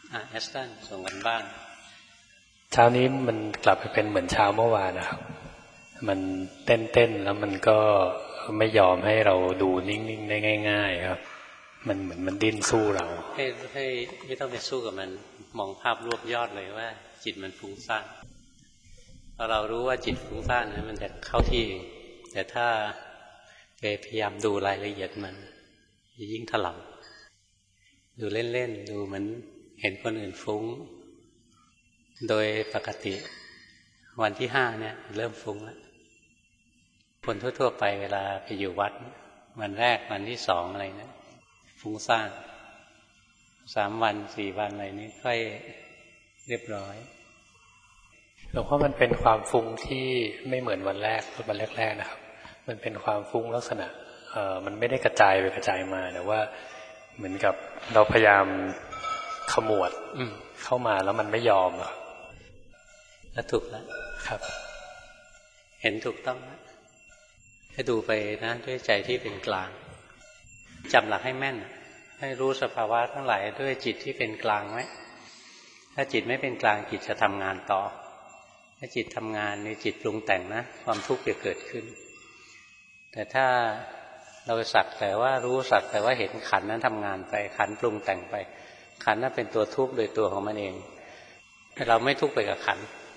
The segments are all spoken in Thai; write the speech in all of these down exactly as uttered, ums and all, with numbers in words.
อ่ะแอสตันส่งกันบ้านเช้านี้มันกลับไปเป็นเหมือนเช้าเมื่อวานนะครับมันเต้นๆแล้วมันก็ไม่ยอมให้เราดูนิ่งๆได้ง่ายๆครับมันเหมือนมันดิ้นสู้เราให้ให้ไม่ต้องไปสู้กับมันมองภาพรวบยอดเลยว่าจิตมันฟุ้งซ่านพอเรารู้ว่าจิตฟุ้งซ่านนะมันจะเข้าที่แต่ถ้าพยายามดูรายละเอียดมันจะยิ่งถลำดูเล่นๆดูเหมือนเห็นคนอื่นฟุ้งโดยปกติวันที่ห้าเนี่ยเริ่มฟุ้งแล้วคนทั่วๆไปเวลาไปอยู่วัดวันแรกวันที่สองอะไรเนี่ยฟุ้งซ่านสามวันสี่วันอะไรนี้ค่อยเรียบร้อยหลวงพ่อมันเป็นความฟุ้งที่ไม่เหมือนวันแรกวันแรกๆนะครับมันเป็นความฟุ้งลักษณะเอ่อมันไม่ได้กระจายไปกระจายมาแต่ว่าเหมือนกับเราพยายามขมวดเข้ามาแล้วมันไม่ยอมครับแล้วถูกแล้วครับเห็นถูกต้องแล้วให้ดูไปนะด้วยใจที่เป็นกลางจำหลักให้แม่นให้รู้สภาวะทั้งหลายด้วยจิตที่เป็นกลางไว้ถ้าจิตไม่เป็นกลางจิตจะทำงานต่อถ้าจิตทำงานในจิตปรุงแต่งนะความทุกข์จะเกิดขึ้นแต่ถ้าเราสักแต่ว่ารู้สักแต่ว่าเห็นขันนั้นทำงานไปขันปรุงแต่งไปขันนั้นเป็นตัวทุกข์โดยตัวของมันเองเราไม่ทุกข์ไปกับขัน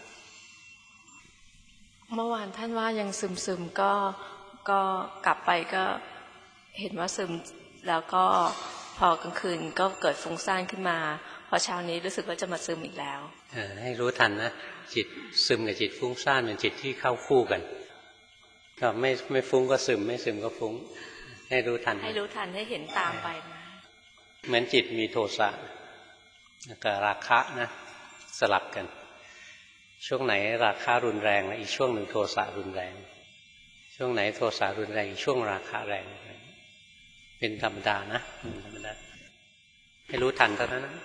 เมื่อวานท่านว่ายังซึมซึมก็ก็กลับไปก็เห็นว่าซึมแล้วก็พอกลางคืนก็เกิดฟุ้งซ่านขึ้นมาพอเช้านี้รู้สึกว่าจะมาซึมอีกแล้วให้รู้ทันนะจิตซึมกับจิตฟุ้งซ่านเป็นจิตที่เข้าคู่กันก็ไม่ไม่ฟุ้งก็ซึมไม่ซึมก็ฟุ้งให้รู้ทันให้รู้ทันให้เห็นตามไปนะเหมือนจิตมีโทสะกับราคะนะสลับกันช่วงไหนราคะรุนแรงอีกช่วงหนึ่งโทสะรุนแรงช่วงไหนโทสะรุนแรงอีกช่วงราคะแรงเป็นธรรมดานะธรรมดาให้รู้ทันเท่านั้นนะ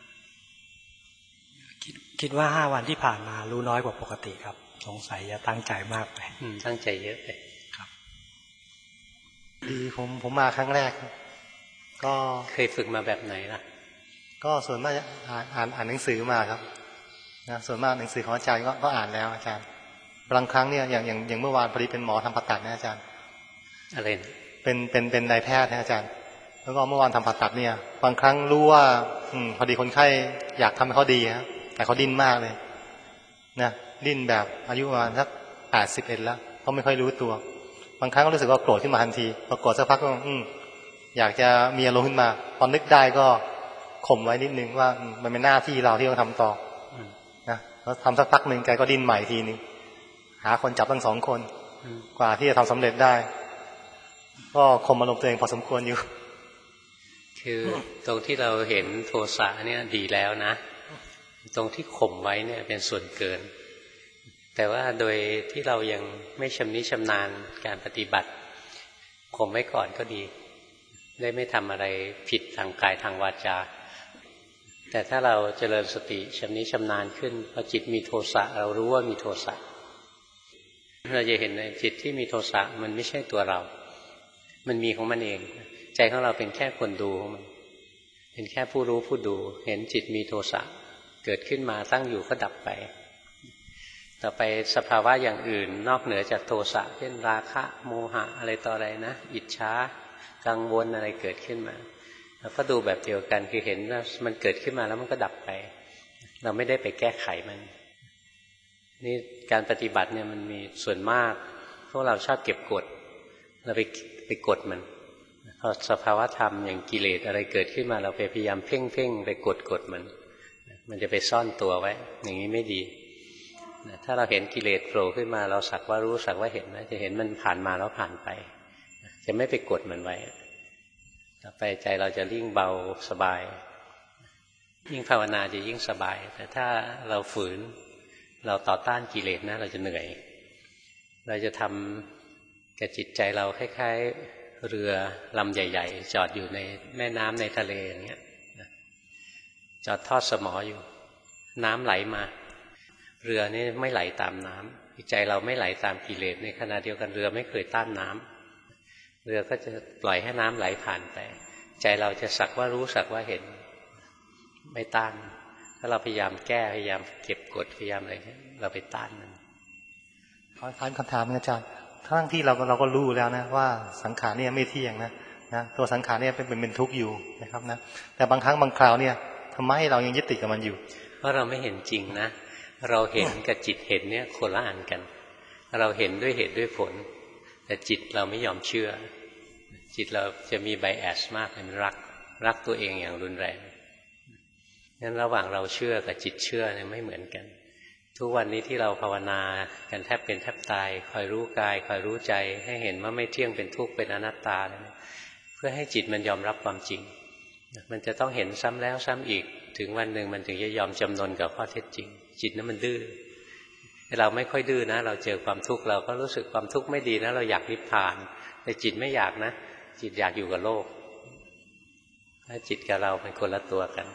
คิดคิดว่าห้าวันที่ผ่านมารู้น้อยกว่าปกติครับสงสัยจะตั้งใจมากไปตั้งใจเยอะไปครับดีผมผมมาครั้งแรกก็เคยฝึกมาแบบไหนล่ะก็ส่วนมากอ่านอ่านอ่านหนังสือมาครับนะส่วนมากหนังสือของอาจารย์ก็ก็อ่านแล้วอาจารย์บางครั้งเนี่ยอย่างอย่างอย่างเมื่อวานพอดีเป็นหมอทำผ่าตัดนะอาจารย์อะไรเป็นเป็นเป็นนายแพทย์นะอาจารย์แล้วก็เมื่อวานทำผ่าตัดเนี่ยบางครั้งรู้ว่าอืมพอดีคนไข้อยากทำให้เขาดีครับแต่เขาดิ้นมากเลยนะดิ้นแบบอายุประมาณสักแปดสิบเอ็ดแล้วเขาไม่ค่อยรู้ตัวบางครั้งก็รู้สึกว่าโกรธขึ้นมาทันทีพอโกรธสักพักก็อืมอยากจะมีอารมณ์ขึ้นมาพอนึกได้ก็ข่มไว้นิดนึงว่ามันเป็นหน้าที่เราที่ต้องทำต่อนะแล้วทำสักพักหนึ่งแกก็ดิ้นใหม่ทีนึงหาคนจับตั้งสองคนกว่าที่จะทำสำเร็จได้ก็ข่มอารมณ์ตัวเองพอสมควรอยู่คือตรงที่เราเห็นโทสะเนี่ยดีแล้วนะตรงที่ข่มไว้เนี่ยเป็นส่วนเกินแต่ว่าโดยที่เรายังไม่ชำนิชำนาญการปฏิบัติข่มไว้ก่อนก็ดีได้ไม่ทำอะไรผิดทางกายทางวาจาแต่ถ้าเราเจริญสติชำนิชำนาญขึ้นพอจิตมีโทสะเรารู้ว่ามีโทสะเราจะเห็นในจิตที่มีโทสะมันไม่ใช่ตัวเรามันมีของมันเองใจของเราเป็นแค่คนดูของมันเป็นแค่ผู้รู้ผู้ดูเห็นจิตมีโทสะเกิดขึ้นมาตั้งอยู่ก็ดับไปต่อไปสภาวะอย่างอื่นนอกเหนือจากโทสะเช่นราคะโมหะอะไรต่ออะไรนะอิจฉากังวลอะไรเกิดขึ้นมาเราก็ดูแบบเดียวกันคือเห็นว่ามันเกิดขึ้นมาแล้วมันก็ดับไปเราไม่ได้ไปแก้ไขมันนี่การปฏิบัติเนี่ยมันมีส่วนมากพวกเราชอบเก็บกดเราไปไปกดมันพอสภาวะธรรมอย่างกิเลสอะไรเกิดขึ้นมาเราไปพยายามเพ่งเพ่งไปกดกดมันมันจะไปซ่อนตัวไว้อย่างนี้ไม่ดีถ้าเราเห็นกิเลสโผล่ขึ้นมาเราสักว่ารู้สักว่าเห็นนะจะเห็นมันผ่านมาแล้วผ่านไปจะไม่ไปกดมันไว้ต่อไปใจเราจะยิ่งเบาสบายยิ่งภาวนาจะยิ่งสบายแต่ถ้าเราฝืนเราต่อต้านกิเลสนะเราจะเหนื่อยเราจะทำกับจิตใจเราคล้ายๆเรือลำใหญ่ๆจอดอยู่ในแม่น้ำในทะเลอย่างเงี้ยจอดทอดสมออยู่น้ำไหลมาเรือนี่ไม่ไหลตามน้ำใจเราไม่ไหลตามกิเลสในขณะเดียวกันเรือไม่เคยต้านน้ำเรือก็จะปล่อยให้น้ำไหลผ่านไปใจเราจะสักว่ารู้สักว่าเห็นไม่ต้านถ้าเราพยายามแก้พยายามเก็บกดพยายามอะไรเราไปต้านมันขอถามคำถามอาจารย์ทั้งที่เราเราก็รู้แล้วนะว่าสังขารเนี่ยไม่เที่ยงนะนะตัวสังขารเนี่ยเป็นเป็นทุกข์อยู่นะครับนะแต่บางครั้งบางคราวเนี่ยทำไมเรายังยึดติดกับมันอยู่เพราะเราไม่เห็นจริงนะเราเห็นกับจิตเห็นเนี่ยคนละอันกันเราเห็นด้วยเหตุด้วยผลแต่จิตเราไม่ยอมเชื่อจิตเราจะมีไบแอสมากมันรักรักตัวเองอย่างรุนแรงงั้นระหว่างเราเชื่อกับจิตเชื่อเนี่ยไม่เหมือนกันทุกวันนี้ที่เราภาวนากันแทบเป็นแทบตายคอยรู้กายคอยรู้ใจให้เห็นว่าไม่เที่ยงเป็นทุกข์เป็นอนัตตาเพื่อให้จิตมันยอมรับความจริงมันจะต้องเห็นซ้ำแล้วซ้ำอีกถึงวันหนึ่งมันถึงจะยอมจำนนกับข้อเท็จจริงจิตนั้นมันดื้อเราไม่ค่อยดื้อนะเราเจอความทุกข์เราก็รู้สึกความทุกข์ไม่ดีนะเราอยากนิพพานแต่จิตไม่อยากนะจิตอยากอยู่กับโลกถ้าจิตกับเราเป็นคนละตัวกัน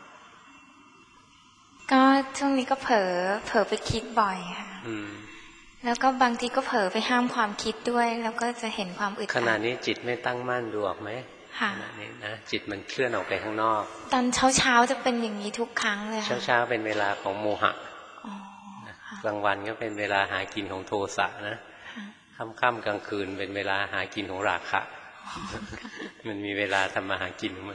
ก็ช่วงนี้ก็เผลอเผลอไปคิดบ่อยค่ะแล้วก็บางทีก็เผลอไปห้ามความคิดด้วยแล้วก็จะเห็นความอึดอัดขณะนี้จิตไม่ตั้งมั่นดูออกไหมค่ะขณะนี้นะจิตมันเคลื่อนออกไปข้างนอกตอนเช้าเช้าจะเป็นอย่างนี้ทุกครั้งเลยค่ะเช้าเช้าเป็นเวลาของโมหะกลางวันก็เป็นเวลาหากินของโทสะนะค่ำๆกลางคืนเป็นเวลาหากินของราคะมันมีเวลาทำมาหากินของมัน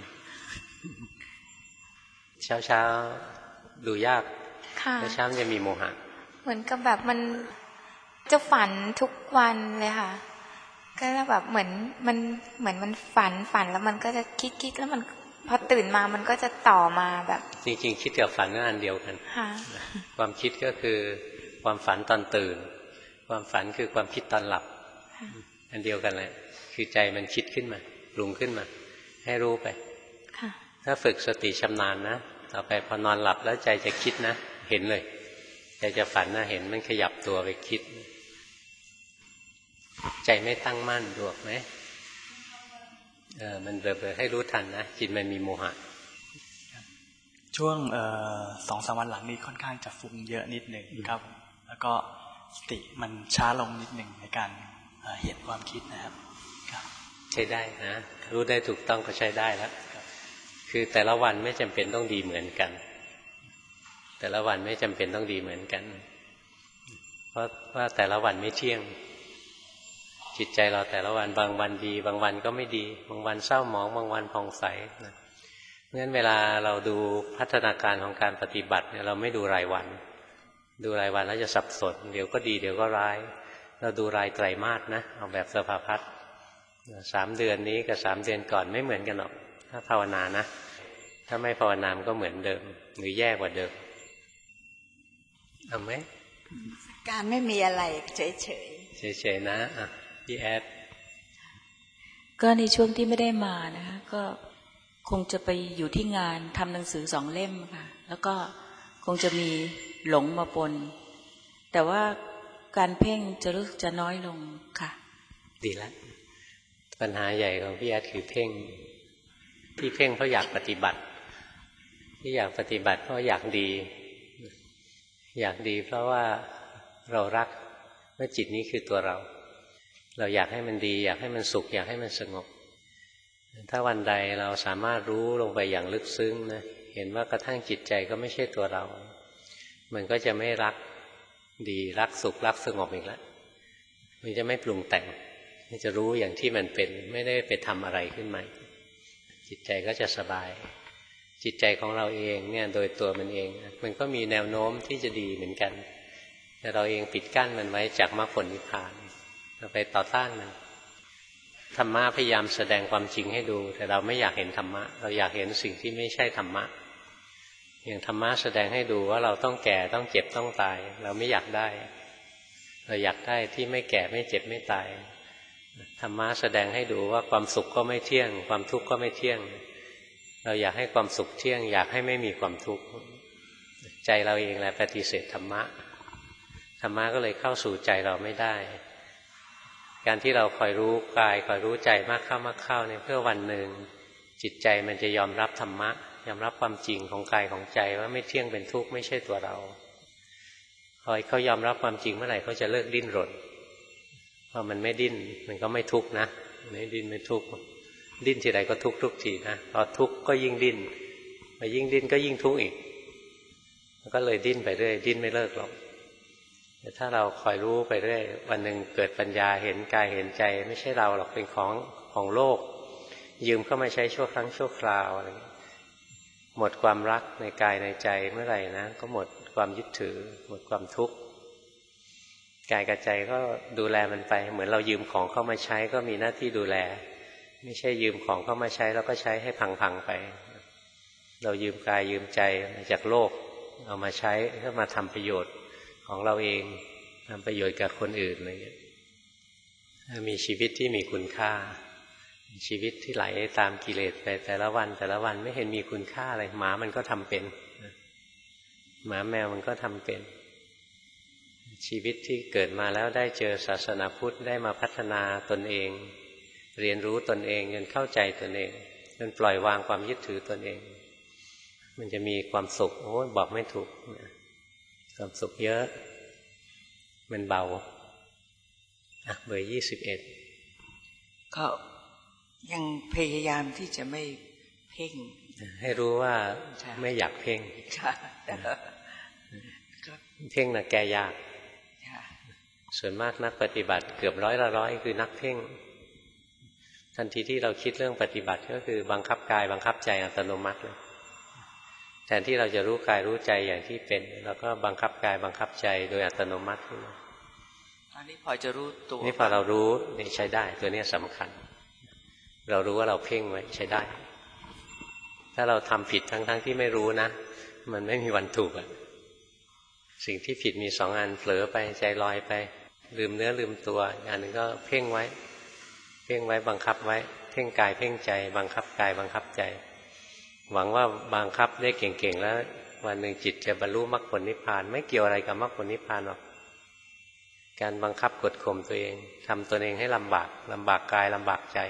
เช้าเช้าดูยากเช้าจะมีโมหะเหมือนกับแบบมันจะฝันทุกวันเลยค่ะก็แบบเหมือนมันเหมือนมันฝันฝันแล้วมันก็จะคิดคิดแล้วมันพอตื่นมามันก็จะต่อมาแบบจริงๆคิดกับฝันก็อันเดียวกันความคิดก็คือความฝันตอนตื่นความฝันคือความคิดตอนหลับอันเดียวกันเลยคือใจมันคิดขึ้นมาปรุงขึ้นมาให้รู้ไปถ้าฝึกสติชำนาญนะต่อไปพอนอนหลับแล้วใจจะคิดนะเห็นเลยใจจะฝันนะเห็นมันขยับตัวไปคิดใจไม่ตั้งมั่นดูออกไหมเออมันเบลอๆให้รู้ทันนะจิตมันมีโมหะช่วงเอ่อสองสามวันหลังนี้ค่อนข้างจะฟุ้งเยอะนิดหนึ่งครับแล้วก็สติมันช้าลงนิดหนึ่งในการเห็นความคิดนะครับใช้ได้นะรู้ได้ถูกต้องก็ใช้ได้แล้วคือแต่ละวันไม่จำเป็นต้องดีเหมือนกันแต่ละวันไม่จำเป็นต้องดีเหมือนกันเพราะว่าแต่ละวันไม่เที่ยงจิตใจเราแต่ละวันบางวันดีบางวันก็ไม่ดีบางวันเศร้าหมองบางวันผ่องใสนะเพราะฉะนั้นเวลาเราดูพัฒนาการของการปฏิบัติเนี่ยเราไม่ดูรายวันดูรายวันแล้วจะสับสนเดี๋ยวก็ดีเดี๋ยวก็ร้ายเราดูรายไตรมาสนะเอาแบบสภาพัฒน์สามเดือนนี้กับสามเดือนก่อนไม่เหมือนกันหรอกถ้าภาวนานะถ้าไม่ภาวนามันก็เหมือนเดิมหรือแย่กว่าเดิมเอาไหมการไม่มีอะไรเฉยเฉยเฉยๆนะอ่ะพี่แอดก็ในช่วงที่ไม่ได้มานะคะก็คงจะไปอยู่ที่งานทำหนังสือสองเล่มค่ะแล้วก็คงจะมีหลงมาปนแต่ว่าการเพ่งจะรู้สึกจะน้อยลงค่ะดีแล้วปัญหาใหญ่ของพี่แอดคือเพ่งที่เพ่งเพราะอยากปฏิบัติที่อยากปฏิบัติเพราะอยากดีอยากดีเพราะว่าเรารักว่าจิตนี้คือตัวเราเราอยากให้มันดีอยากให้มันสุขอยากให้มันสงบถ้าวันใดเราสามารถรู้ลงไปอย่างลึกซึ้งนะเห็นว่ากระทั่งจิตใจก็ไม่ใช่ตัวเรามันก็จะไม่รักดีรักสุขรักสงบอีกแล้วมันจะไม่ปรุงแต่งมันจะรู้อย่างที่มันเป็นไม่ได้ไปทำอะไรขึ้นมาจิตใจก็จะสบายจิตใจของเราเองเนี่ยโดยตัวมันเองมันก็มีแนวโน้มที่จะดีเหมือนกันแต่เราเองปิดกั้นมันไว้จากมรรคผลนิพพานเราไปต่อต้านมันธรรมะพยายามแสดงความจริงให้ดูแต่เราไม่อยากเห็นธรรมะเราอยากเห็นสิ่งที่ไม่ใช่ธรรมะอย่างธรรมะแสดงให้ดูว่าเราต้องแก่ต้องเจ็บต้องตายเราไม่อยากได้เราอยากได้ที่ไม่แก่ไม่เจ็บไม่ตายธรรมะแสดงให้ดูว่าความสุขก็ไม่เที่ยงความทุกข์ก็ไม่เที่ยงเราอยากให้ความสุขเที่ยงอยากให้ไม่มีความทุกข์ใจเราเองแหละปฏิเสธธรรมะธรรมะก็เลยเข้าสู่ใจเราไม่ได้การที่เราคอยรู้กายคอยรู้ใจมากเข้ามากเข้าเนี่ยเพื่อวันหนึ่งจิตใจมันจะยอมรับธรรมะยอมรับความจริงของกายของใจว่าไม่เที่ยงเป็นทุกข์ไม่ใช่ตัวเราพอเขายอมรับความจริงเมื่อไหร่เขาจะเลิกดิ้นรนพอมันไม่ดิ้นมันก็ไม่ทุกข์นะไม่ดิ้นไม่ทุกข์ดิ้นทีไรก็ทุกข์ทุกทีนะพอทุกข์ก็ยิ่งดิ้นพอยิ่งดิ้นก็ยิ่งทุกข์อีกมันก็เลยดิ้นไปเรื่อยดิ้นไม่เลิกหรอกแต่ถ้าเราคอยรู้ไปเรื่อยวันหนึ่งเกิดปัญญาเห็นกายเห็นใจไม่ใช่เราหรอกเป็นของของโลกยืมเข้ามาใช้ชั่วครั้งชั่วคราวอะไรหมดความรักในกายในใจเมื่อไหร่นะก็หมดความยึดถือหมดความทุกข์กายกับใจก็ดูแลมันไปเหมือนเรายืมของเข้ามาใช้ก็มีหน้าที่ดูแลไม่ใช่ยืมของเข้ามาใช้แล้วก็ใช้ให้พังๆไปเรายืมกายยืมใจมาจากโลกเอามาใช้เพื่อมาทำประโยชน์ของเราเองทำประโยชน์กับคนอื่นอะไรอย่างเงี้ยมีชีวิตที่มีคุณค่าชีวิตที่ไหลตามกิเลสไปแต่ละวันแต่ละวันไม่เห็นมีคุณค่าอะไรหมามันก็ทำเป็นหมาแมวมันก็ทำเป็นชีวิตที่เกิดมาแล้วได้เจอศาสนาพุทธได้มาพัฒนาตนเองเรียนรู้ตนเองจนเข้าใจตนเองจนปล่อยวางความยึดถือตนเองมันจะมีความสุขโอ้ยบอกไม่ถูกความสุขเยอะมันเบาอ่ะเบอร์ยี่สิบเอ็ดก็ยังพยายามที่จะไม่เพ่งให้รู้ว่าไม่อยากเพ่งเพ่งนะแก้ยากส่วนมากนักปฏิบัติเกือบร้อยละร้อยคือนักเพ่งทันทีที่เราคิดเรื่องปฏิบัติก็คือบังคับกายบังคับใจอัตโนมัติเลยแทนที่เราจะรู้กายรู้ใจอย่างที่เป็นเราก็บังคับกายบังคับใจโดยอัตโนมัติขึ้นมาอันนี้พอจะรู้ตัวนี่พอเรารู้นี่ใช้ได้ตัวนี้สำคัญเรารู้ว่าเราเพ่งไว้ใช้ได้ถ้าเราทำผิดทั้งๆที่ไม่รู้นะมันไม่มีวันถูกอะสิ่งที่ผิดมีสองอันเผลอไปใจลอยไปลืมเนื้อลืมตัวอันหนึ่งก็เพ่งไว้เพ่งไว้บังคับไว้เพ่งกายเพ่งใจบังคับกายบังคับใจหวังว่าบังคับได้เก่งๆแล้ววันหนึ่งจิตจะบรรลุมรรคผลนิพพานไม่เกี่ยวอะไรกับมรรคผลนิพพานหรอกการบังคับกดข่มตัวเองทำตัวเองให้ลำบากลำบากกายลำบากใจ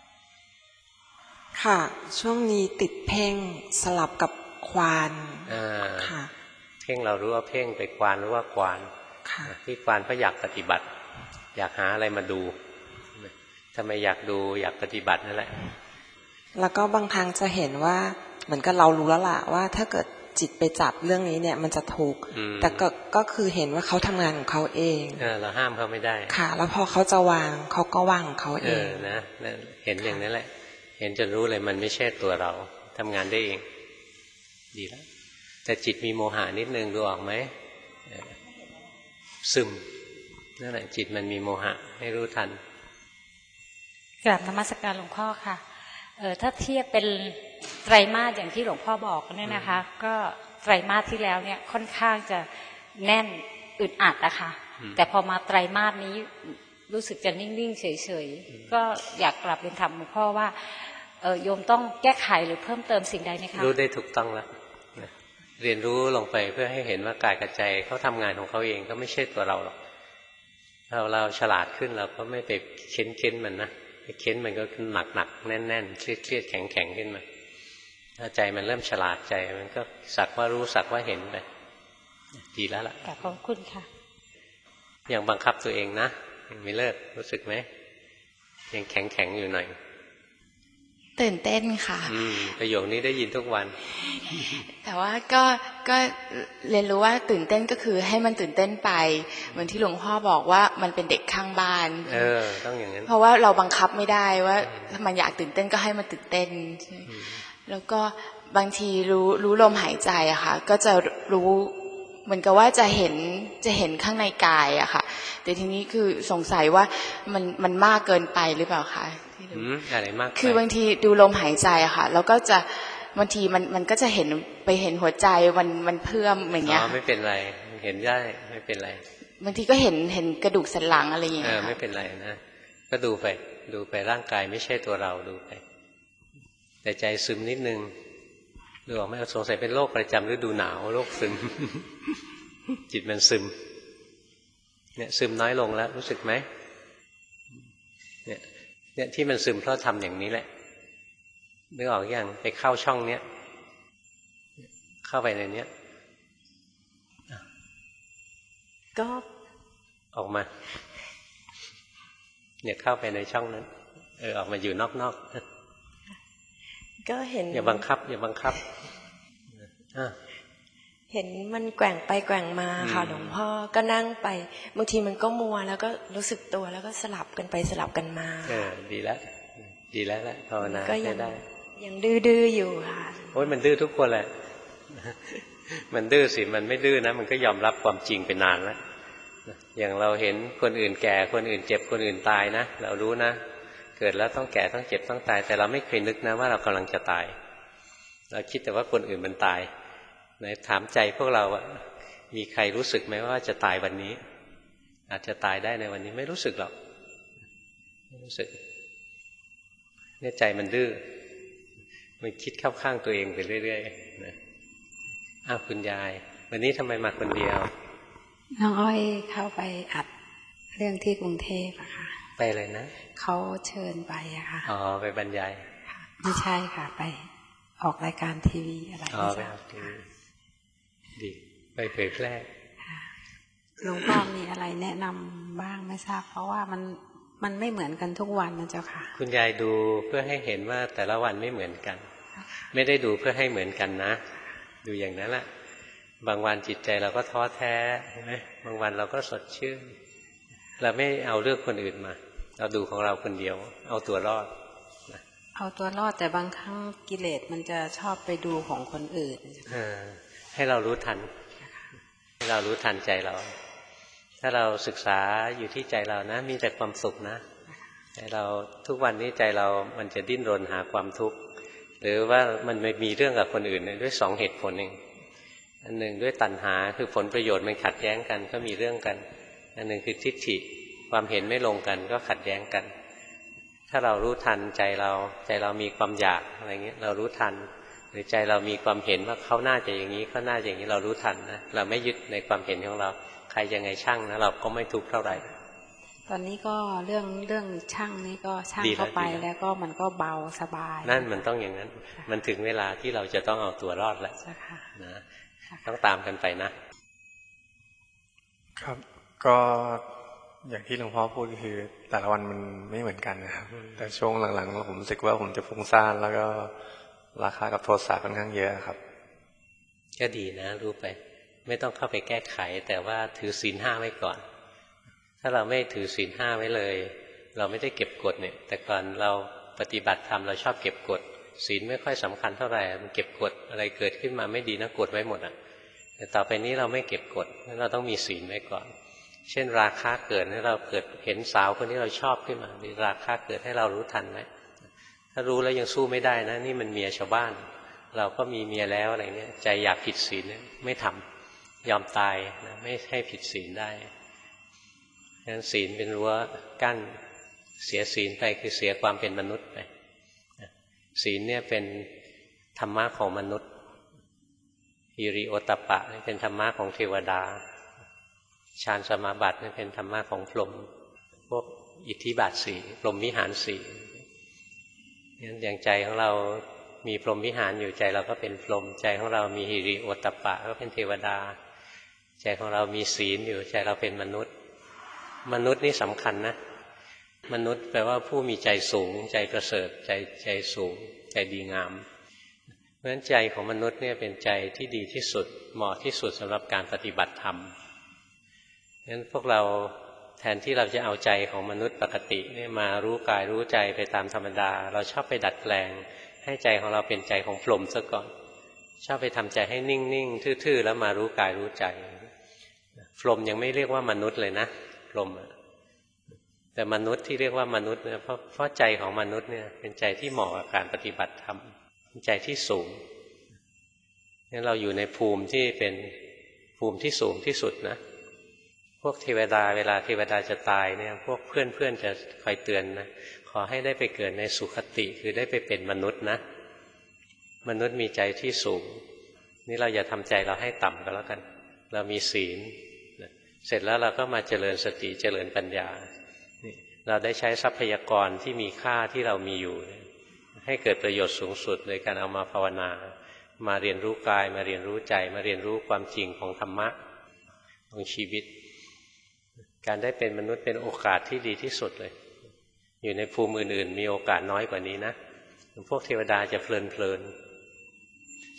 ค่ะช่วงนี้ติดเพ่งสลับกับควานค่ะเพ่งเรารู้ว่าเพ่งไปควานรู้ว่าควานที่ควานเพราะอยากปฏิบัติอยากหาอะไรมาดูทำไมอยากดูอยากปฏิบัตินั่นแหละแล้วก็บางครั้งจะเห็นว่าเหมือนกับเรารู้แล้วล่ะว่าถ้าเกิดจิตไปจับเรื่องนี้เนี่ยมันจะถูกแต่ก็ก็คือเห็นว่าเขาทำงานของเขาเองเออเราห้ามเขาไม่ได้ค่ะแล้วพอเขาจะวางเขาก็วางของเขาเองเออนะเห็นอย่างนั้นแหละเห็นจนรู้เลยมันไม่ใช่ตัวเราทำงานได้เองดีแล้วแต่จิตมีโมหะนิดนึงดูออกไหมซึมนั่นแหละจิตมันมีโมหะให้รู้ทันกราบนมัสการหลวงพ่อค่ะเออถ้าเทียบเป็นไตรมาสอย่างที่หลวงพ่อบอกเนี่ยนะคะก็ไตรมาสที่แล้วเนี่ยค่อนข้างจะแน่นอึดอัดนะคะแต่พอมาไตรมาสนี้รู้สึกจะนิ่งๆเฉยๆก็อยากกลับเรียนถามหลวงพ่อว่าเออโยมต้องแก้ไขหรือเพิ่มเติมสิ่งใดไหมคะรู้ได้ถูกต้องแล้วเรียนรู้ลงไปเพื่อให้เห็นว่ากายกับใจเขาทำงานของเขาเองก็ไม่ใช่ตัวเราหรอกเราเราฉลาดขึ้นเราก็ไม่ไปเค้นเค้นมันนะเค้นมันก็หนักหนักแน่นแน่นเครียดเครียดแข็งแข็งขึ้นมาถ้าใจมันเริ่มฉลาดใจมันก็สักว่ารู้สักว่าเห็นไปดีแล้วล่ะขอบคุณค่ะยังบังคับตัวเองนะยังไม่เลิกรู้สึกไหมยังแข็งแข็งอยู่หน่อยตื่นเต้นค่ะอืมประโยคนี้ได้ยินทุกวันแต่ว่าก็ก็เรียนรู้ว่าตื่นเต้นก็คือให้มันตื่นเต้นไปเหมือนที่หลวงพ่อบอกว่ามันเป็นเด็กข้างบ้านเออต้องอย่างนั้นเพราะว่าเราบังคับไม่ได้ว่าถ้ามันอยากตื่นเต้นก็ให้มันตื่นเต้นแล้วก็บางทีรู้รู้ลมหายใจอะค่ะก็จะรู้เหมือนกับว่าจะเห็นจะเห็นข้างในกายอะค่ะแต่ทีนี้คือสงสัยว่ามันมันมากเกินไปหรือเปล่าคะอะไรมากคือบางทีดูลมหายใจอะค่ะแล้วก็จะบางทีมันมันก็จะเห็นไปเห็นหัวใจมันมันเพิ่มอย่างเงี้ยอ๋อไม่เป็นไรเห็นได้ไม่เป็นไรบางทีก็เห็นเห็นกระดูกสันหลังอะไรอย่างเงี้ยเออไม่เป็นไรนะก็ดูไปดูไปร่างกายไม่ใช่ตัวเราดูไปแต่ใจซึมนิดนึงดูออกไหมสงสัยเป็นโรคประจำฤดูหนาวโรคซึม จิตมันซึมเนี่ยซึมน้อยลงแล้วรู้สึกไหมเนี่ยเนี่ยที่มันซึมเพราะทำอย่างนี้แหละนึกออกยังไปเข้าช่องเนี้ยเข้าไปในเนี้ยก็ออกมาเนี่ยเข้าไปในช่องนั้นเออออกมาอยู่นอกๆก็เห็นอย่าบังคับอย่าบังคับเห็นมันแกว่งไปแกว่งมาค่ะหลวงพ่อก็นั่งไปบางทีมันก็มัวแล้วก็รู้สึกตัวแล้วก็สลับกันไปสลับกันมาเออดีแล้วดีแล้วแหละภาวนาได้ได้ยังดื้อๆอยู่ค่ะโอ้ยมันดื้อทุกคนแหละมันดื้อสิมันไม่ดื้อนะมันก็ยอมรับความจริงไปนานแล้วอย่างเราเห็นคนอื่นแก่คนอื่นเจ็บคนอื่นตายนะเรารู้นะเกิดแล้วต้องแก่ต้องเจ็บต้องตายแต่เราไม่เคยนึกนะว่าเรากำลังจะตายเราคิดแต่ว่าคนอื่นมันตายไหนถามใจพวกเราอะมีใครรู้สึกไหมว่าจะตายวันนี้อาจจะตายได้ในวันนี้ไม่รู้สึกหรอกไม่รู้สึกเนี่ยใจมันดื้อมันคิดเข้าข้างตัวเองไปเรื่อยๆนะอ้าวคุณยายวันนี้ทำไมมาคนเดียวน้องอ้อยเข้าไปอัดเรื่องที่กรุงเทพอะค่ะไปเลยนะเขาเชิญไปอะค่ะอ๋อไปบรรยายไม่ใช่ค่ะไปออกรายการทีวีอะไรอ๋อไปออกทีวีดีไปเผยแพร่หลวงพ่อมีอะไรแนะนำบ้างไม่ทราบเพราะว่ามันมันไม่เหมือนกันทุกวันนะเจ้าค่ะคุณยายดูเพื่อให้เห็นว่าแต่ละวันไม่เหมือนกันไม่ได้ดูเพื่อให้เหมือนกันนะดูอย่างนั้นแหละบางวันจิตใจเราก็ท้อแท้ใช่ไหมบางวันเราก็สดชื่นเราไม่เอาเรื่องคนอื่นมาเราดูของเราคนเดียวเอาตัวรอดเอาตัวรอดแต่บางครั้งกิเลสมันจะชอบไปดูของคนอื่นให้เรารู้ทันให้เรารู้ทันใจเราถ้าเราศึกษาอยู่ที่ใจเรานะมีแต่ความสุขนะใจเราทุกวันนี้ใจเรามันจะดิ้นรนหาความทุกข์หรือว่ามันไม่มีเรื่องกับคนอื่นด้วยสองเหตุผลเองอันหนึ่งด้วยตัณหาคือผลประโยชน์มันขัดแย้งกันก็มีเรื่องกันอันหนึ่งคือทิฏฐิความเห็นไม่ลงกันก็ขัดแย้งกันถ้าเรารู้ทันใจเราใจเรามีความอยากอะไรเงี้ยเรารู้ทันหรือใจเรามีความเห็นว่าเขาน่าจะอย่างนี้เขาน่าจะอย่างนี้เรารู้ทันนะเราไม่ยึดในความเห็นของเราใครยังไงช่างนะเราก็ไม่ทุกข์เท่าไหร่ตอนนี้ก็เรื่องเรื่องช่างนี่ก็ช่างเข้าไปแล้วก็มันก็เบาสบายนั่นมันต้องอย่างนั้นมันถึงเวลาที่เราจะต้องเอาตัวรอดแล้วนะต้องตามกันไปนะครับก็อย่างที่หลวงพ่อพูดคือแต่ละวันมันไม่เหมือนกันนะครับแต่ช่วงหลังๆผมรู้สึกว่าผมจะฟุ้งซ่านแล้วก็ราคากับโทสะค่อนข้างเยอะครับก็ดีนะรู้ไปไม่ต้องเข้าไปแก้ไขแต่ว่าถือศีลห้าไว้ก่อนถ้าเราไม่ถือศีลห้าไว้เลยเราไม่ได้เก็บกฎเนี่ยแต่ก่อนเราปฏิบัติธรรมเราชอบเก็บกฎศีลไม่ค่อยสำคัญเท่าไหร่มันเก็บกฎอะไรเกิดขึ้นมาไม่ดีนะกฎไว้หมดอ่ะแต่ต่อไปนี้เราไม่เก็บกฎเราต้องมีศีลไว้ก่อนเช่นราคะเกิดให้เราเกิดเห็นสาวคนที่เราชอบขึ้นมาหรือราคะเกิดให้เรารู้ทันไหมถ้ารู้แล้วยังสู้ไม่ได้นะนี่มันเมียชาวบ้านเราก็มีเมียแล้วอะไรเนี้ยใจอยากผิดศีลไม่ทำยอมตายนะไม่ให้ผิดศีลได้ฉะนั้นศีลเป็นรั้วกั้นเสียศีลไปคือเสียความเป็นมนุษย์ไปศีลเนี่ยเป็นธรรมะของมนุษย์ฮิริโอตตัปปะเป็นธรรมะของเทวดาฌานสมาบัติเป็นธรรมะของพรหมพวกอิทธิบาทสี่พรหมวิหารสี่งั้นอย่างใจของเรามีพรหมวิหารอยู่ใจเราก็เป็นพรหมใจของเรามีฮิริโอตตัปปะก็เป็นเทวดาใจของเรามีศีลอยู่ใจเราเป็นมนุษย์มนุษย์นี่สำคัญนะมนุษย์แปลว่าผู้มีใจสูงใจประเสริฐใจใจสูงใจดีงามเพราะฉะนั้นใจของมนุษย์เนี่ยเป็นใจที่ดีที่สุดเหมาะที่สุดสำหรับการปฏิบัติธรรมงั้นพวกเราแทนที่เราจะเอาใจของมนุษย์ปกติเนี่ยมารู้กายรู้ใจไปตามธรรมดาเราชอบไปดัดแปลงให้ใจของเราเป็นใจของพรหมซะก่อนชอบไปทำใจให้นิ่งๆทื่อๆแล้วมารู้กายรู้ใจพรหมยังไม่เรียกว่ามนุษย์เลยนะพรหมแต่มนุษย์ที่เรียกว่ามนุษย์เนี่ยเพราะเพราะใจของมนุษย์เนี่ยเป็นใจที่เหมาะกับการปฏิบัติธรรมเป็นใจที่สูงงั้นเราอยู่ในภูมิที่เป็นภูมิที่สูงที่สุดนะพวกเทวดาเวลาเทวดาจะตายเนี่ยพวกเพื่อนๆจะคอยเตือนนะขอให้ได้ไปเกิดในสุคติคือได้ไปเป็นมนุษย์นะมนุษย์มีใจที่สูงนี่เราอย่าทำใจเราให้ต่ำก็แล้วกันเรามีศีลเสร็จแล้วเราก็มาเจริญสติเจริญปัญญาเราได้ใช้ทรัพยากรที่มีค่าที่เรามีอยู่ให้เกิดประโยชน์สูงสุดโดยการเอามาภาวนามาเรียนรู้กายมาเรียนรู้ใจมาเรียนรู้ความจริงของธรรมะของชีวิตการได้เป็นมนุษย์เป็นโอกาสที่ดีที่สุดเลยอยู่ในภูมิอื่นๆมีโอกาสน้อยกว่านี้นะพวกเทวดาจะเพลินเพลิน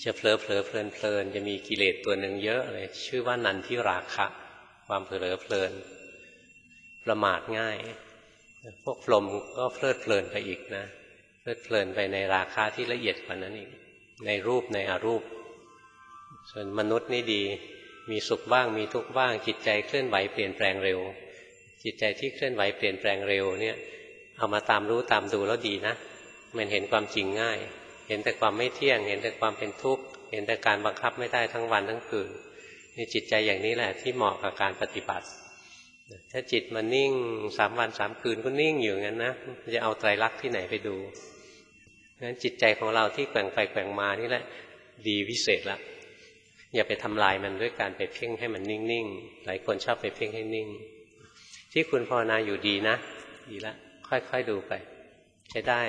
จะเผลอเผลอเพลินเพลินจะมีกิเลสตัวหนึ่งเยอะเลยชื่อว่านันทิราคะ ความเผลอเพลินประมาทง่ายพวกพรหมก็เพลิดเพลินไปอีกนะเพลิดเพลินไปในราคะที่ละเอียดกว่านั้นอีกในรูปในอรูปส่วนมนุษย์นี่ดีมีสุขบ้างมีทุกข์บ้างจิตใจเคลื่อนไหวเปลี่ยนแปลงเร็วจิตใจที่เคลื่อนไหวเปลี่ยนแปลงเร็วเนี่ยเอามาตามรู้ตามดูแล้วดีนะมันเห็นความจริงง่ายเห็นแต่ความไม่เที่ยงเห็นแต่ความเป็นทุกข์เห็นแต่การบังคับไม่ได้ทั้งวันทั้งคืนนี่จิตใจอย่างนี้แหละที่เหมาะกับการปฏิบัติถ้าจิตมันนิ่งสามวันสามคืนก็นิ่งอยู่งั้นนะจะเอาไตรลักษณ์ที่ไหนไปดูงั้นจิตใจของเราที่แกว่งไปแกว่งมานี่แหละดีวิเศษละอย่าไปทำลายมันด้วยการไปเพ่งให้มันนิ่งๆหลายคนชอบไปเพ่งให้นิ่งที่คุณภาวนาอยู่ดีนะดีละค่อยๆดูไปใช้ได้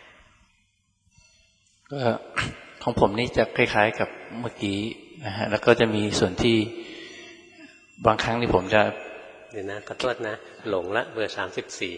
ก็ของผมนี่จะคล้ายๆกับเมื่อกี้นะฮะแล้วก็จะมีส่วนที่บางครั้งที่ผมจะเดี๋ยวนะขอโทษนะหลงละเบอร์สามสิบสี่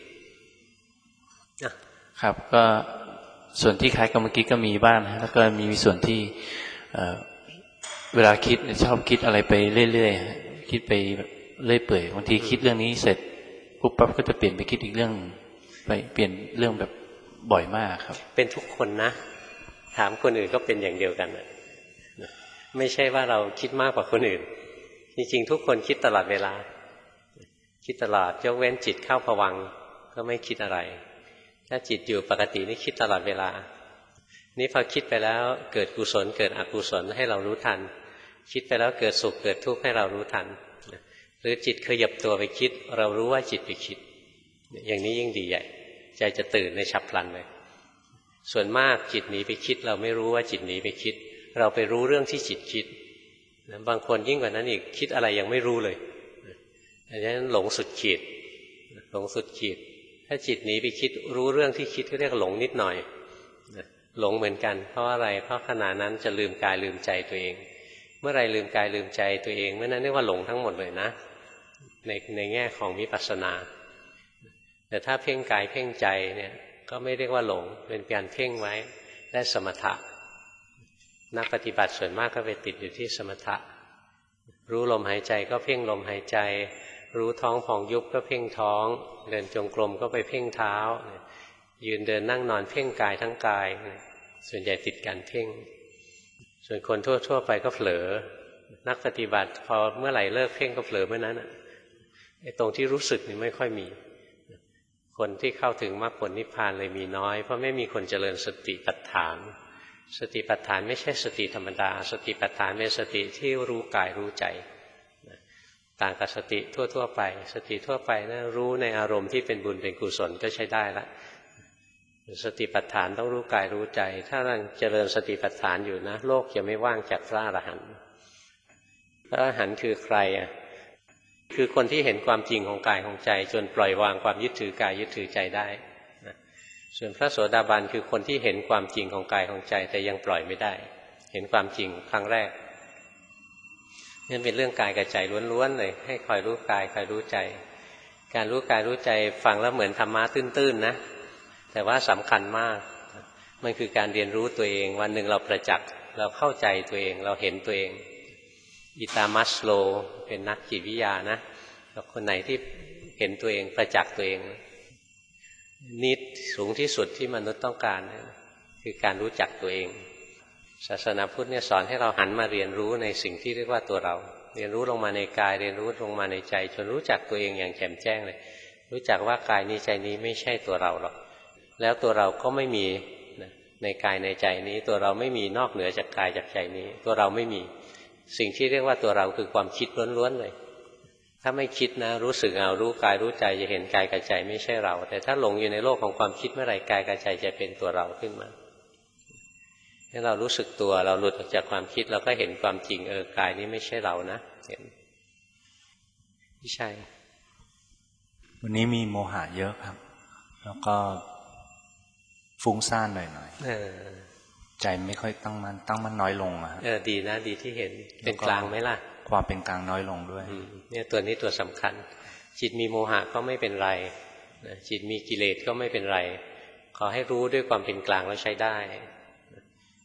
ครับก็ส่วนที่คล้ายกับเมื่อกี้ก็มีบ้างแล้วก็มีส่วนที่เวลาคิดชอบคิดอะไรไปเรื่อยๆคิดไปเรื่อยเปื่อยบางทีคิดเรื่องนี้เสร็จปุ๊บปั๊บก็จะเปลี่ยนไปคิดอีกเรื่องไปเปลี่ยนเรื่องแบบบ่อยมากครับเป็นทุกคนนะถามคนอื่นก็เป็นอย่างเดียวกันนะไม่ใช่ว่าเราคิดมากกว่าคนอื่นจริงๆทุกคนคิดตลอดเวลาคิดตลอดยกเว้นจิตเข้าภวังค์ก็ไม่คิดอะไรถ้าจิตอยู่ปกตินี่คิดตลอดเวลานี่พอคิดไปแล้วเกิดกุศลเกิดอกุศลให้เรารู้ทันคิดไปแล้วเกิดสุขเกิดทุกข์ให้เรารู้ทันหรือจิตขยับตัวไปคิดเรารู้ว่าจิตไปคิดอย่างนี้ยิ่งดีใหญ่ใจจะตื่นในฉับพลันเลยส่วนมากจิตหนีไปคิดเราไม่รู้ว่าจิตหนีไปคิดเราไปรู้เรื่องที่จิตคิดบางคนยิ่งกว่านั้นอีกคิดอะไรยังไม่รู้เลยอันนั้นหลงสุดขีดหลงสุดขีดถ้าจิตหนีไปคิดรู้เรื่องที่คิดก็เรียกหลงนิดหน่อยหลงเหมือนกันเพราะอะไรเพราะขณะนั้นจะลืมกายลืมใจตัวเองเมื่อไรลืมกายลืมใจตัวเองเมื่อนั้นเรียกว่าหลงทั้งหมดเลยนะในในแง่ของวิปัสสนาแต่ถ้าเพ่งกายเพ่งใจเนี่ยก็ไม่เรียกว่าหลงเป็นการเพ่งไว้ได้สมถะนักปฏิบัติส่วนมากก็ไปติดอยู่ที่สมถะรู้ลมหายใจก็เพ่งลมหายใจรู้ท้องผ่องยุบก็เพ่งท้องเดินจงกรมก็ไปเพ่งเท้ายืนเดินนั่งนอนเพ่งกายทั้งกายส่วนใหญ่ติดการเพ่งส่วนคนทั่วๆไปก็เผลอนักปฏิบัติพอเมื่อไหร่เลิกเพ่งก็เผลอเมื่อนั้นไอ้ตรงที่รู้สึกนี่ไม่ค่อยมีคนที่เข้าถึงมรรคผลนิพพานเลยมีน้อยเพราะไม่มีคนเจริญสติปัฏฐานสติปัฏฐานไม่ใช่สติธรรมดาสติปัฏฐานเป็นสติที่รู้กายรู้ใจต่างกับสติทั่วๆไปสติทั่วไปนะรู้ในอารมณ์ที่เป็นบุญเป็นกุศลก็ใช้ได้ละสติปัฏฐานต้องรู้กายรู้ใจถ้าเราเจริญสติปัฏฐานอยู่นะโลกจะไม่ว่างจากพระอรหันต์พระอรหันต์คือใครอ่ะคือคนที่เห็นความจริงของกายของใจจนปล่อยวางความยึดถือกายยึดถือใจได้ส่วนพระโสดาบันคือคนที่เห็นความจริงของกายของใจแต่ยังปล่อยไม่ได้เห็นความจริงครั้งแรกนี่เป็นเรื่องกายกับใจล้วนๆเลยให้คอยรู้กายคอยรู้ใจการรู้กายรู้ใจฟังแล้วเหมือนธรรมะตื้นๆนะแต่ว่าสำคัญมากมันคือการเรียนรู้ตัวเองวันหนึ่งเราประจักษ์เราเข้าใจตัวเองเราเห็นตัวเองอิตามัสโลเป็นนักจิตวิทยานะคนไหนที่เห็นตัวเองประจักษ์ตัวเองนิดสูงที่สุดที่มนุษย์ต้องการคือการรู้จักตัวเองศาสนาพุทธเนี่ยสอนให้เราหันมาเรียนรู้ในสิ่งที่เรียกว่าตัวเราเรียนรู้ลงมาในกายเรียนรู้ลงมาในใจจนรู้จักตัวเองอย่างแจ่มแจ้งเลยรู้จักว่ากายนี้ใจนี้ไม่ใช่ตัวเราหรอกแล้วตัวเราก็ไม่มีในกายในใจนี้ตัวเราไม่มีนอกเหนือจากกายจากใจนี้ตัวเราไม่มีสิ่งที่เรียกว่าตัวเราคือความคิดล้วนๆเลยถ้าไม่คิดนะรู้สึกเอารู้กายรู้ใจจะเห็นกายกับใจไม่ใช่เราแต่ถ้าหลงอยู่ในโลกของความคิดเมื่อไหร่กายกับใจจะเป็นตัวเราขึ้นมาถ้าเรารู้สึกตัวเราหลุดออกจากความคิดเราก็เห็นความจริงเออกายนี้ไม่ใช่เรานะเห็นไม่ใช่วันนี้มีโมหะเยอะครับแล้วก็ฟุ้งซ่านหน่อยๆใจไม่ค่อยตั้งมั่นตั้งมั่นน้อยลงอะเออดีนะดีที่เห็นเป็นกลางไหมล่ะความเป็นกลางน้อยลงด้วยเนี่ยตัวนี้ตัวสำคัญจิตมีโมหะก็ไม่เป็นไรจิตมีกิเลสก็ไม่เป็นไรขอให้รู้ด้วยความเป็นกลางแล้วใช้ได้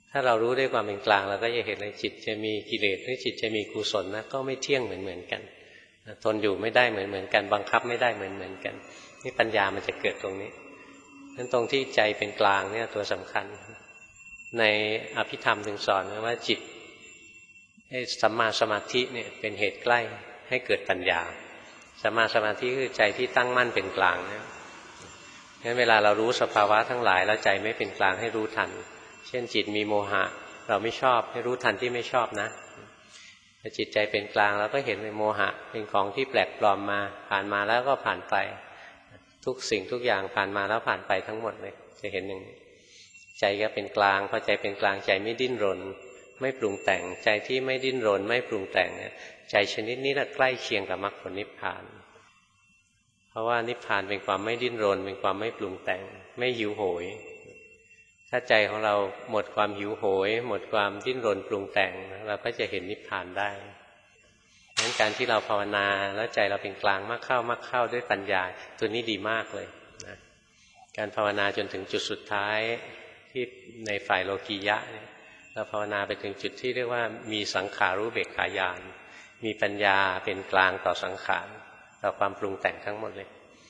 ถ้าเรารู้ด้วยความเป็นกลางเราก็จะเห็นเลยจิตจะมีกิเลสหรือจิตจะมีกุศลนะก็ไม่เที่ยงเหมือนเหมือนกันทนอยู่ไม่ได้เหมือนเหมือนกันบังคับไม่ได้เหมือนเหมือนกันนี่ปัญญามันจะเกิดตรงนี้นั้นตรงที่ใจเป็นกลางเนี่ยตัวสำคัญในอภิธรรมถึงสอนว่าจิตสัมมาสมาธิเนี่ยเป็นเหตุใกล้ให้เกิดปัญญาสัมมาสมาธิคือใจที่ตั้งมั่นเป็นกลางเนี่ยงั้นเวลาเรารู้สภาวะทั้งหลายแล้วใจไม่เป็นกลางให้รู้ทันเช่นจิตมีโมหะเราไม่ชอบให้รู้ทันที่ไม่ชอบนะแต่จิตใจเป็นกลางเราก็เห็นเป็นโมหะเป็นของที่แปลกปลอมมาผ่านมาแล้วก็ผ่านไปทุกสิ่งทุกอย่างผ่านมาแล้วผ่านไปทั้งหมดเลยจะเห็นอย่างนี้ใจก็เป็นกลางพอใจเป็นกลางใจไม่ดิ้นรนไม่ปรุงแต่งใจที่ไม่ดิ้นรนไม่ปรุงแต่งเนี่ยใจชนิดนี้น่ะใกล้เคียงกับมรรคผลนิพพานเพราะว่านิพพานเป็นความไม่ดิ้นรนเป็นความไม่ปรุงแต่งไม่หิวโหยถ้าใจของเราหมดความหิวโหยหมดความดิ้นรนปรุงแต่งเราก็จะเห็นนิพพานได้ดังนั้นการที่เราภาวนาแล้วใจเราเป็นกลางมากเข้ามากเข้าด้วยปัญญาตัวนี้ดีมากเลยนะการภาวนาจนถึงจุดสุดท้ายที่ในฝ่ายโลกียะเนี่ยเราภาวนาไปถึงจุดที่เรียกว่ามีสังขารุเบกขาญาณมีปัญญาเป็นกลางต่อสังขารต่อความปรุงแต่งทั้งหมดเลย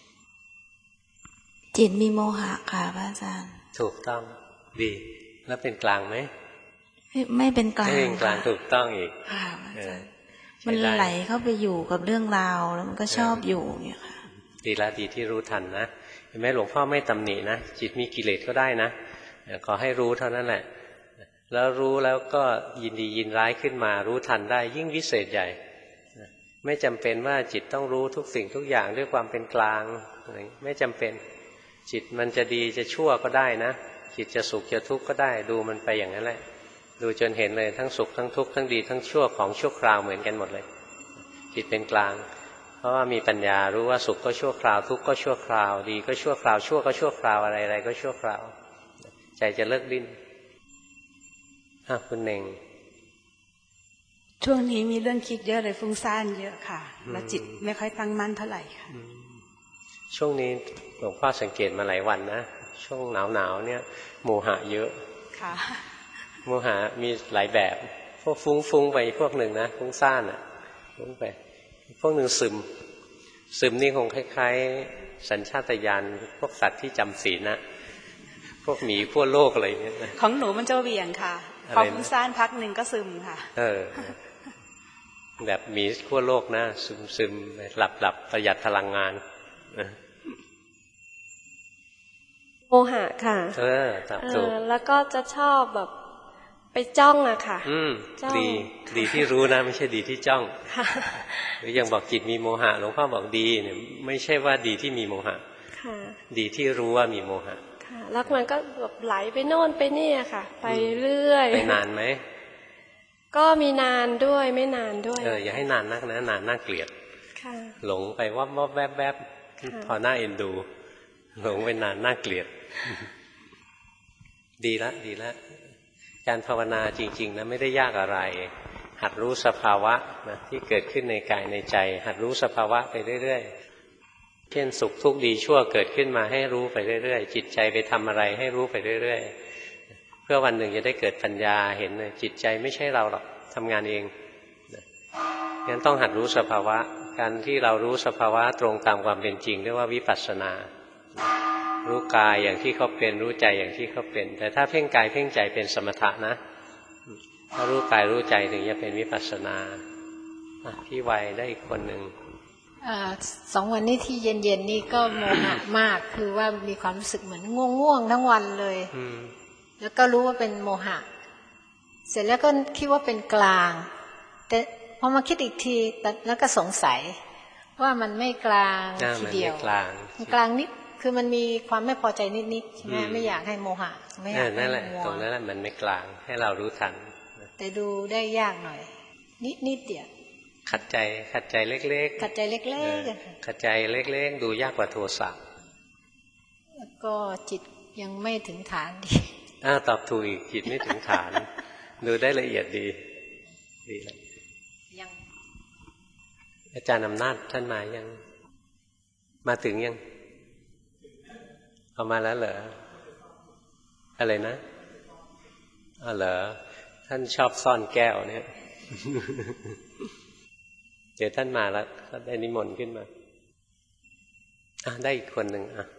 จิตมีโมหะค่ะพระอาจารย์ถูกต้องดีแล้วเป็นกลางไหมไม่ไม่เป็นกลางไม่เป็นกลางถูกต้องอีกค่ะพระอาจารย์มันไหลเข้าไปอยู่กับเรื่องราวแล้วมันก็ชอบอยู่เนี่ยค่ะดีละดีที่รู้ทันนะเห็นไหมหลวงพ่อไม่ตำหนินะจิตมีกิเลสก็ได้นะขอให้รู้เท่านั้นแหละแล้วรู้แล้วก็ยินดียินร้ายขึ้นมารู้ทันได้ยิ่งวิเศษใหญ่ไม่จำเป็นว่าจิตต้องรู้ทุกสิ่งทุกอย่างด้วยความเป็นกลางไม่จำเป็นจิตมันจะดีจะชั่วก็ได้นะจิตจะสุขจะทุกข์ก็ได้ดูมันไปอย่างนั้นแหละดูจนเห็นเลยทั้งสุขทั้งทุกข์ทั้งดีทั้งชั่วของชั่วคราวเหมือนกันหมดเลยจิตเป็นกลางเพราะว่ามีปัญญารู้ว่าสุขก็ชั่วคราวทุกข์ก็ชั่วคราวดีก็ชั่วคราวชั่วก็ชั่วคราวอะไรอะไรก็ชั่วคราวใจจะเลิกดิ้นอ่ะคุณเน่งช่วงนี้มีเรื่องคิดเยอะเลยฟุ้งซ่านเยอะค่ะแล้วจิตไม่ค่อยตั้งมั่นเท่าไหร่ค่ะช่วงนี้หลวงพ่อสังเกตมาหลายวันนะช่วงหนาวๆเนี่ยโมหะเยอะค่ะโมหะมีหลายแบบพวกฟุ้งๆไปพวกหนึ่งนะฟุ้งซ่านอ่ะฟุ้งไปพวกหนึ่งซึมซึมนี่คงคล้ายๆสัญชาตญาณพวกสัตว์ที่จำศีลนะพวกหมีพวกโลกอะไรเนี่ยของหนูมันจะเบี่ยงค่ะพอฟุ้งซ่านพักหนึ่งก็ซึมค่ะเออแบบหมีขั้วโลกนะซึมซึมหลับหลับประหยัดพลังงานโมหะค่ะเออตับถูกแล้วก็จะชอบแบบไปจ้องอะค่ะอืมดีดีที่รู้นะไม่ใช่ดีที่จ้องหรือยังบอกจิตมีโมหะหลวงพ่อบอกดีเนี่ยไม่ใช่ว่าดีที่มีโมหะดีที่รู้ว่ามีโมหะแล้วมันก็แบบไหลไปโน่นไปนี่ค่ะไปเรื่อยไปนานไหมก็มีนานด้วยไม่นานด้วยเอออย่าให้นานนักนะนานน่าเกลียดหลงไปวับวับแวบแวบพอหน้าเอ็นดูหลงไปนานน่าเกลียดดีละดีละการภาวนาจริงๆนะไม่ได้ยากอะไรหัดรู้สภาวะนะที่เกิดขึ้นในกายในใจหัดรู้สภาวะไปเรื่อยๆเช่นสุขทุกข์ดีชั่วเกิดขึ้นมาให้รู้ไปเรื่อยๆจิตใจไปทำอะไรให้รู้ไปเรื่อยๆเพื่อวันหนึ่งจะได้เกิดปัญญาเห็นจิตใจไม่ใช่เราหรอกทำงานเองงั้นต้องหัดรู้สภาวะการที่เรารู้สภาวะตรงตามความเป็นจริงเรียกว่าวิปัสสนารู้กายอย่างที่เขาเป็นรู้ใจอย่างที่เขาเป็นแต่ถ้าเพ่งกายเพ่งใจเป็นสมถะนะถ้ารู้กายรู้ใจถึงจะเป็นวิปัสสนาพี่วัยได้อีกคนหนึ่งสองวันนี้ที่เย็นๆนี่ก็โมหะมากคือว่ามีความรู้สึกเหมือนง่วงๆทั้งวันเลยแล้วก็รู้ว่าเป็นโมหะเสร็จแล้วก็คิดว่าเป็นกลางแต่พอมาคิดอีกทีแล้วก็สงสัยว่ามันไม่กลางทีเดียวมันกลางนิดคือมันมีความไม่พอใจนิดๆใช่ไหมไม่อยากให้โมหะไม่อยากให้มัวตรงนั้นแหละมันไม่กลางให้เรารู้ทันแต่ดูได้ยากหน่อยนิดๆเดียวขัดใจขัดใจเล็กๆขัดใจเล็กๆขัดใจเล็กๆดูยากกว่าโทสะแล้วก็จิตยังไม่ถึงฐานดีอ้าตอบถูกอีกจิตไม่ถึงฐานดูได้ละเอียดดีดีเลยยังอาจารย์อำนาจท่านมายังมาถึงยังเอามาแล้วเหรออะไรนะอ๋อเหรอท่านชอบซ่อนแก้วเนี่ย เจอท่านมาแล้วก็ได้นิมนต์ขึ้นมาอ่ะได้อีกคนหนึ่งอ่ะ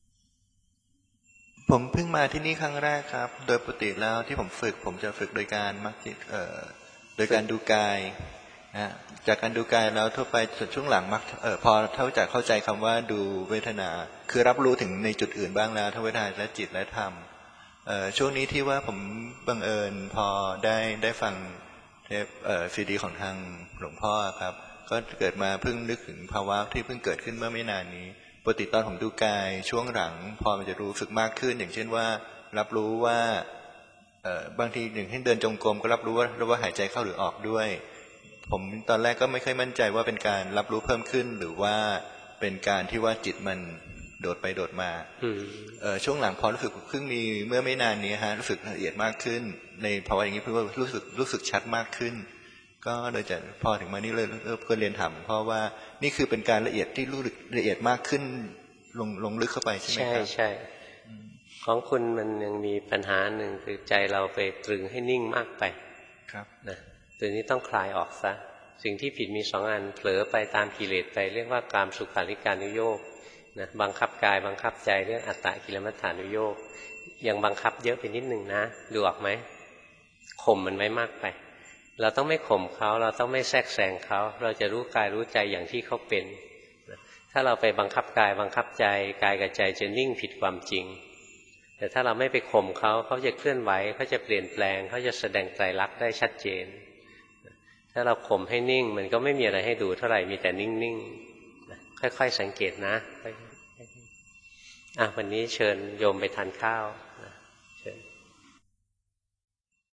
ผมเพิ่งมาที่นี่ครั้งแรกครับโดยปกติแล้วที่ผมฝึกผมจะฝึกโดยการมักจิตเอ่อโดยการดูกายนะจากการดูกายแล้วทั่วไปส่วนช่วงหลังมักเอ่อพอเท่าจากเข้าใจคำว่าดูเวทนาคือรับรู้ถึงในจุดอื่นบ้างแล้วทั้งเวทนาและจิตและธรรมเอ่อช่วงนี้ที่ว่าผมบังเอิญพอได้ได้ฟังเทปเอ่อซีดีของทางหลวงพ่อครับก็เกิดมาเพิ่งนึกถึงภาวะที่เพิ่งเกิดขึ้นเมื่อไม่นานนี้ปกติตอนผมดูกายช่วงหลังพอมันจะรู้สึกมากขึ้นอย่างเช่นว่ารับรู้ว่าเอ่อบางทีอย่างเช่นเดินจงกรมก็รับรู้ว่ารู้ว่าหายใจเข้าหรือออกด้วยผมตอนแรกก็ไม่ค่อยมั่นใจว่าเป็นการรับรู้เพิ่มขึ้นหรือว่าเป็นการที่ว่าจิตมันโดดไปโดดมาเอ่อช่วงหลังพอรู้สึกเพิ่งมีเมื่อไม่นานนี้ฮะรู้สึกละเอียดมากขึ้นในภาวะอย่างนี้เพื่อรู้สึกรู้สึกชัดมากขึ้นก็เลยจะพอถึงมานี่เลยเพื่อเรียนถามเพราะว่านี่คือเป็นการละเอียดที่รู้ละเอียดมากขึ้นลงลงลึกเข้าไปใช่ไหมครับใช่ใช่ของคุณมันยังมีปัญหาหนึ่งคือใจเราไปตรึงให้นิ่งมากไปครับนะตัวนี้ต้องคลายออกซะสิ่งที่ผิดมีสองอันเผลอไปตามกิเลสไปเรียกว่ากามสุขาริการุโยคนะบังคับกายบังคับใจเรื่องอัตตกิลมัฏฐานุโยคยังบังคับเยอะไปนิดหนึ่งนะดูออกไหมข่มมันไม่มากไปเราต้องไม่ข่มเขาเราต้องไม่แทรกแซงเขาเราจะรู้กายรู้ใจอย่างที่เขาเป็นถ้าเราไปบังคับกายบังคับใจกายกับใจจะนิ่งผิดความจริงแต่ถ้าเราไม่ไปข่มเขาเขาจะเคลื่อนไหวเขาจะเปลี่ยนแปลงเขาจะแสดงไตรลักษณ์ได้ชัดเจนถ้าเราข่มให้นิ่งมันก็ไม่มีอะไรให้ดูเท่าไหร่มีแต่นิ่งๆค่อยๆสังเกตนะอ่ะวันนี้เชิญโยมไปทานข้าว